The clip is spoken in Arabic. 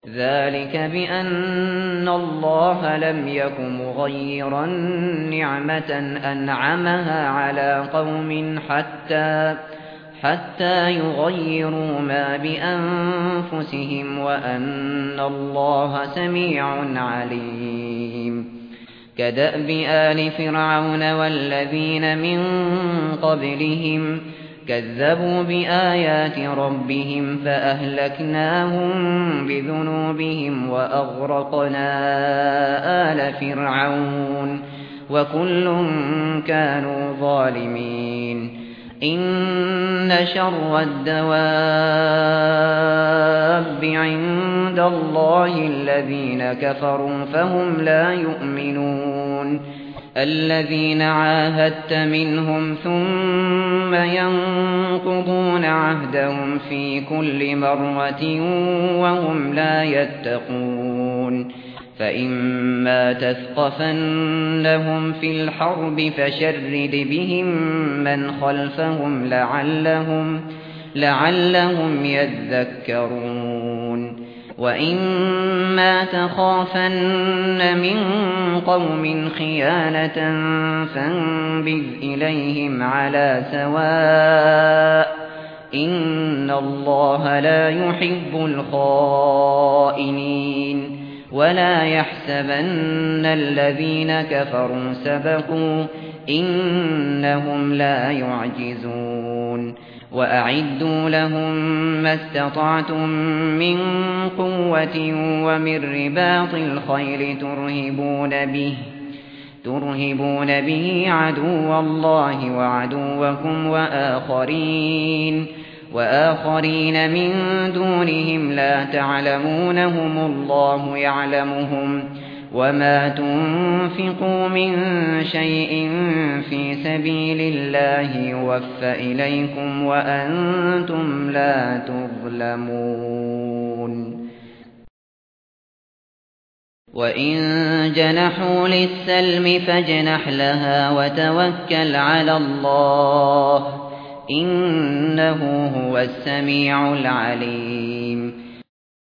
ذلك بأن الله لم يك مغيرا نعمة أنعمها على قوم حتى يغيروا ما بأنفسهم وأن الله سميع عليم كدأب آل فرعون والذين من قبلهم كذبوا بآيات ربهم فأهلكناهم بذنوبهم وأغرقنا آل فرعون وكل كانوا ظالمين إن شر الدواب عند الله الذين كفروا فهم لا يؤمنون الذين عاهدت منهم ثم ينقضون عهدهم في كل مرة وهم لا يتقون فإما تثقفنهم في الحرب فشرد بهم من خلفهم لعلهم يذكرون وإما تخافن من قوم خيانة فانبذ إليهم على سواء إن الله لا يحب الخائنين ولا يحسبن الذين كفروا سبقوا إنهم لا يعجزون وأعدوا لهم ما استطعتم من قوة ومن رباط الخيل ترهبون به عدو الله وعدوكم وآخرين من دونهم لا تعلمونهم الله يعلمهم وما تنفقوا من شيء في سبيل الله يوفى إليكم وأنتم لا تظلمون وإن جنحوا للسلم فاجنح لها وتوكل على الله إنه هو السميع العليم